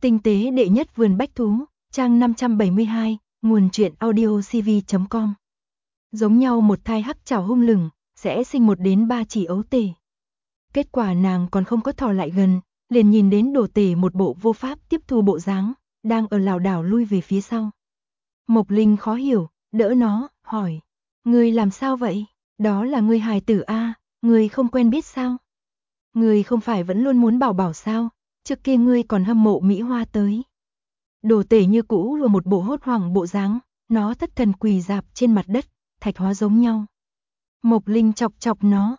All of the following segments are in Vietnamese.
Tinh tế đệ nhất vườn bách thú, trang 572, nguồn truyện audiocv.com. Giống nhau một thai hắc trảo hung lừng, sẽ sinh 1 đến 3 chỉ ấu tể. Kết quả nàng còn không có thò lại gần, liền nhìn đến Đồ Tể một bộ vô pháp tiếp thu bộ dáng, đang ở lảo đảo lui về phía sau. Mộc Linh khó hiểu, đỡ nó, hỏi: "Ngươi làm sao vậy? Đó là ngươi hài tử a, ngươi không quen biết sao? Ngươi không phải vẫn luôn muốn bảo bảo sao? Trước kia ngươi còn hâm mộ Mỹ Hoa tới." Đồ Tể như cũ là một bộ hốt hoảng bộ dáng, nó thất thần quỳ rạp trên mặt đất, thạch hóa giống nhau. Mộc Linh chọc chọc nó.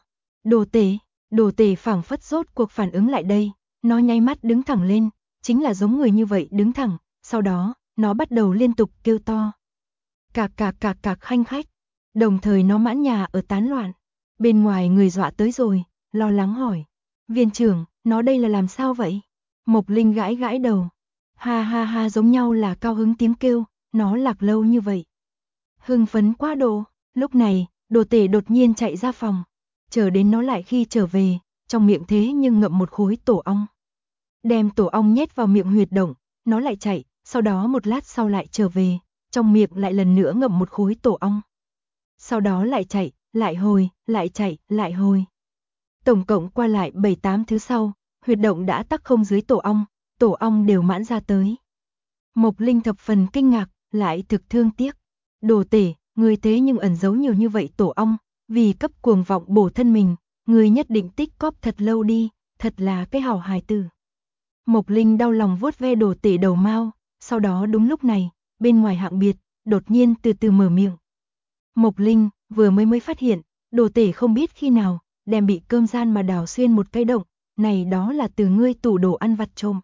Đồ Tể phảng phất rốt cuộc phản ứng lại đây, nó nháy mắt đứng thẳng lên, chính là giống người như vậy đứng thẳng, sau đó, nó bắt đầu liên tục kêu to. Cạc cạc cạc cạc khanh khách, đồng thời nó mãn nhà ở tán loạn. Bên ngoài người dọa tới rồi, lo lắng hỏi: "Viên trưởng, nó đây là làm sao vậy?" Mộc Linh gãi gãi đầu. Ha ha ha, giống nhau là cao hứng tiếng kêu, nó lạc lâu như vậy. Hưng phấn quá độ, lúc này, Đồ Tể đột nhiên chạy ra phòng. Chờ đến nó lại khi trở về, trong miệng thế nhưng ngậm một khối tổ ong. Đem tổ ong nhét vào miệng huyệt động, nó lại chạy, sau đó một lát sau lại trở về, trong miệng lại lần nữa ngậm một khối tổ ong. Sau đó lại chạy, lại hồi, lại chạy, lại hồi. Tổng cộng qua lại 7-8 thứ sau, huyệt động đã tắc không dưới tổ ong đều mãn ra tới. Mộc Linh thập phần kinh ngạc, lại thực thương tiếc. Đồ Tể, người thế nhưng ẩn giấu nhiều như vậy tổ ong, vì cấp cuồng vọng bổ thân mình, người nhất định tích cóp thật lâu đi, thật là cái hảo hài tử. Mộc Linh đau lòng vuốt ve Đồ Tể đầu mao, sau đó đúng lúc này, bên ngoài hạng biệt, đột nhiên từ từ mở miệng. Mộc Linh vừa mới phát hiện, Đồ Tể không biết khi nào, đem bị cơm gian mà đào xuyên một cái động, này đó là từ ngươi tủ đồ ăn vặt trộm.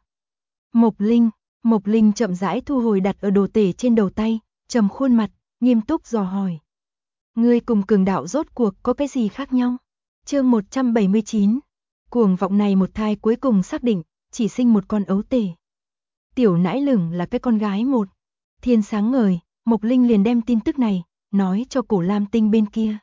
Mộc Linh chậm rãi thu hồi đặt ở Đồ Tể trên đầu tay, trầm khuôn mặt, nghiêm túc dò hỏi. Ngươi cùng cường đạo rốt cuộc có cái gì khác nhau? Chương 179. Cuồng vọng này một thai cuối cùng xác định, chỉ sinh một con ấu tể. Tiểu nãi lửng là cái con gái một. Thiên sáng ngời, Mộc Linh liền đem tin tức này, nói cho Cổ Lam Tinh bên kia.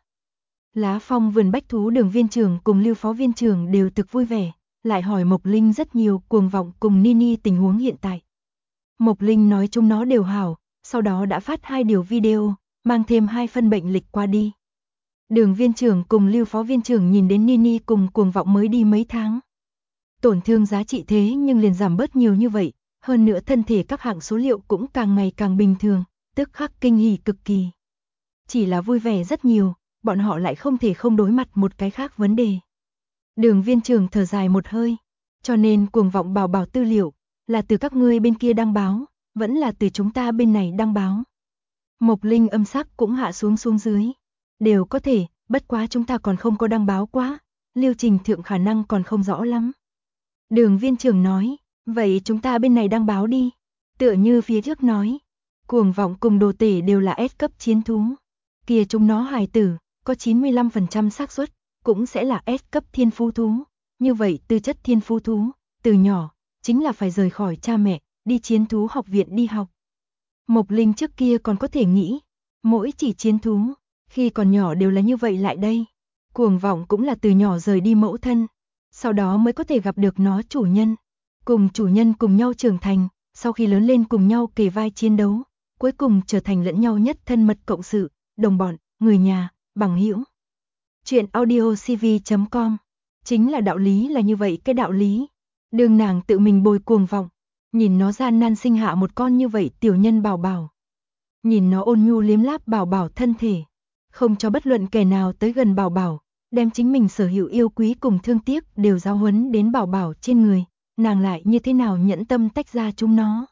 Lá Phong vườn bách thú Đường viên trưởng cùng Lưu phó viên trưởng đều thực vui vẻ, lại hỏi Mộc Linh rất nhiều cuồng vọng cùng Nini tình huống hiện tại. Mộc Linh nói chúng nó đều hảo, sau đó đã phát 2 điều video, mang thêm 2 phân bệnh lịch qua đi. Đường viên trưởng cùng Lưu phó viên trưởng nhìn đến Nini cùng cuồng vọng mới đi mấy tháng. Tổn thương giá trị thế nhưng liền giảm bớt nhiều như vậy, hơn nữa thân thể các hạng số liệu cũng càng ngày càng bình thường, tức khắc kinh hỉ cực kỳ. Chỉ là vui vẻ rất nhiều, bọn họ lại không thể không đối mặt một cái khác vấn đề. Đường viên trưởng thở dài một hơi, cho nên cuồng vọng bảo bảo tư liệu, là từ các ngươi bên kia đăng báo, vẫn là từ chúng ta bên này đăng báo. Mộc Linh âm sắc cũng hạ xuống dưới. Đều có thể, bất quá chúng ta còn không có đăng báo quá, lưu trình thượng khả năng còn không rõ lắm. Đường viên trưởng nói, vậy chúng ta bên này đăng báo đi. Tựa như phía trước nói, cuồng vọng cùng Đồ Tể đều là S cấp chiến thú. Kia chúng nó hài tử, có 95% xác suất, cũng sẽ là S cấp thiên phú thú. Như vậy tư chất thiên phú thú, từ nhỏ, chính là phải rời khỏi cha mẹ, đi chiến thú học viện đi học. Mộc Linh trước kia còn có thể nghĩ, mỗi chỉ chiến thú, khi còn nhỏ đều là như vậy lại đây. Cuồng vọng cũng là từ nhỏ rời đi mẫu thân, sau đó mới có thể gặp được nó chủ nhân. Cùng chủ nhân cùng nhau trưởng thành, sau khi lớn lên cùng nhau kề vai chiến đấu, cuối cùng trở thành lẫn nhau nhất thân mật cộng sự, đồng bọn, người nhà, bằng hữu. Chuyện audiocv.com. Chính là đạo lý là như vậy cái đạo lý. Đường nàng tự mình bồi cuồng vọng, nhìn nó gian nan sinh hạ một con như vậy tiểu nhân bảo bảo. Nhìn nó ôn nhu liếm láp bảo bảo thân thể, không cho bất luận kẻ nào tới gần bảo bảo, đem chính mình sở hữu yêu quý cùng thương tiếc đều giáo huấn đến bảo bảo trên người, nàng lại như thế nào nhẫn tâm tách ra chúng nó.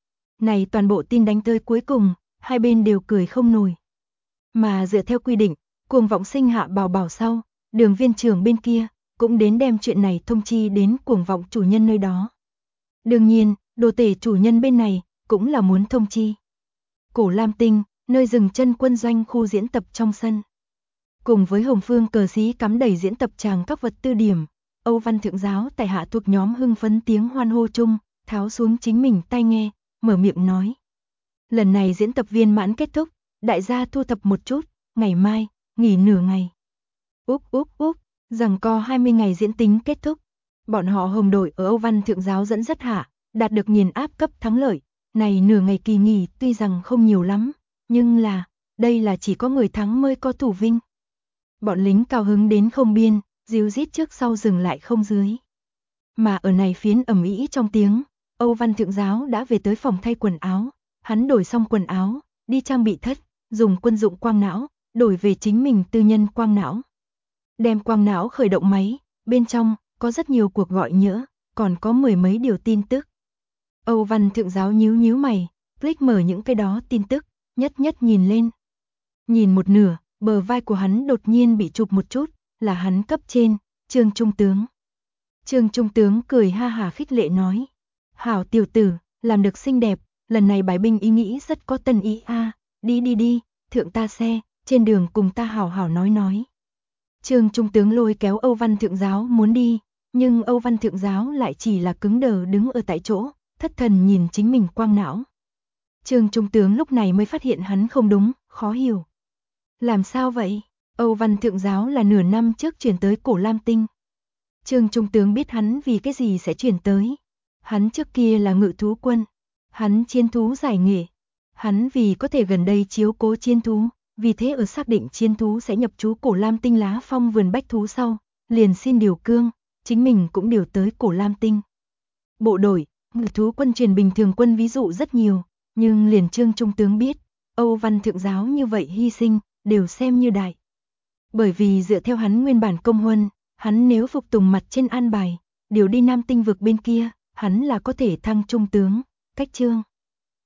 Này toàn bộ tin đánh tới cuối cùng, hai bên đều cười không nổi. Mà dựa theo quy định, cuồng vọng sinh hạ bảo bảo sau, Đường viên trưởng bên kia cũng đến đem chuyện này thông chi đến cuồng vọng chủ nhân nơi đó. Đương nhiên, Đồ Tể chủ nhân bên này cũng là muốn thông chi. Cổ Lam Tinh, nơi dừng chân quân doanh khu diễn tập trong sân. Cùng với Hồng Phương cờ xí cắm đầy diễn tập tràng các vật tư điểm, Âu Văn thượng giáo tại hạ thuộc nhóm hưng phấn tiếng hoan hô chung, tháo xuống chính mình tai nghe, mở miệng nói. Lần này diễn tập viên mãn kết thúc, đại gia thu thập một chút, ngày mai, nghỉ nửa ngày. Úp, giằng co 20 ngày diễn tính kết thúc. Bọn họ Hồng đội ở Âu Văn thượng giáo dẫn dắt hạ, Đạt được nghiền áp cấp thắng lợi, này nửa ngày kỳ nghỉ tuy rằng không nhiều lắm, nhưng đây là chỉ có người thắng mới có thủ vinh. Bọn lính cao hứng đến không biên, díu dít trước sau dừng lại không dưới. Mà ở này phiến ầm ĩ trong tiếng, Âu Văn Thượng Giáo đã về tới phòng thay quần áo, hắn đổi xong quần áo, đi trang bị thất, dùng quân dụng quang não, đổi về chính mình tư nhân quang não. Đem quang não khởi động máy, bên trong có rất nhiều cuộc gọi nhỡ, còn có mười mấy điều tin tức. Âu Văn Thượng Giáo nhíu nhíu mày, click mở những cái đó tin tức, nhất nhất nhìn lên. Nhìn một nửa, bờ vai của hắn đột nhiên bị chụp một chút, là hắn cấp trên, Trương Trung tướng. Trương Trung tướng cười ha hả khích lệ nói: "Hảo tiểu tử, làm được xinh đẹp, lần này bài binh ý nghĩ rất có tân ý a, đi, thượng ta xe, trên đường cùng ta hảo hảo nói." Trương Trung tướng lôi kéo Âu Văn Thượng Giáo muốn đi, nhưng Âu Văn Thượng Giáo lại chỉ là cứng đờ đứng ở tại chỗ, thất thần nhìn chính mình quang não. Trương Trung tướng lúc này mới phát hiện hắn không đúng, khó hiểu. Làm sao vậy? Âu Văn Thượng Giáo là nửa năm trước chuyển tới Cổ Lam Tinh. Trương Trung tướng biết hắn vì cái gì sẽ chuyển tới. Hắn trước kia là ngự thú quân, hắn chiến thú giải nghệ. Hắn vì có thể gần đây chiếu cố chiến thú, vì thế ở xác định chiến thú sẽ nhập trú Cổ Lam Tinh Lá Phong vườn bách thú sau, liền xin điều cương, chính mình cũng điều tới Cổ Lam Tinh. Bộ đội, ngự thú quân truyền bình thường quân ví dụ rất nhiều, nhưng liền Trương Trung tướng biết, Âu Văn Thượng Giáo như vậy hy sinh, đều xem như đại. Bởi vì dựa theo hắn nguyên bản công huân, hắn nếu phục tùng mặt trên an bài, điều đi Nam Tinh vực bên kia, hắn là có thể thăng trung tướng, cách Trương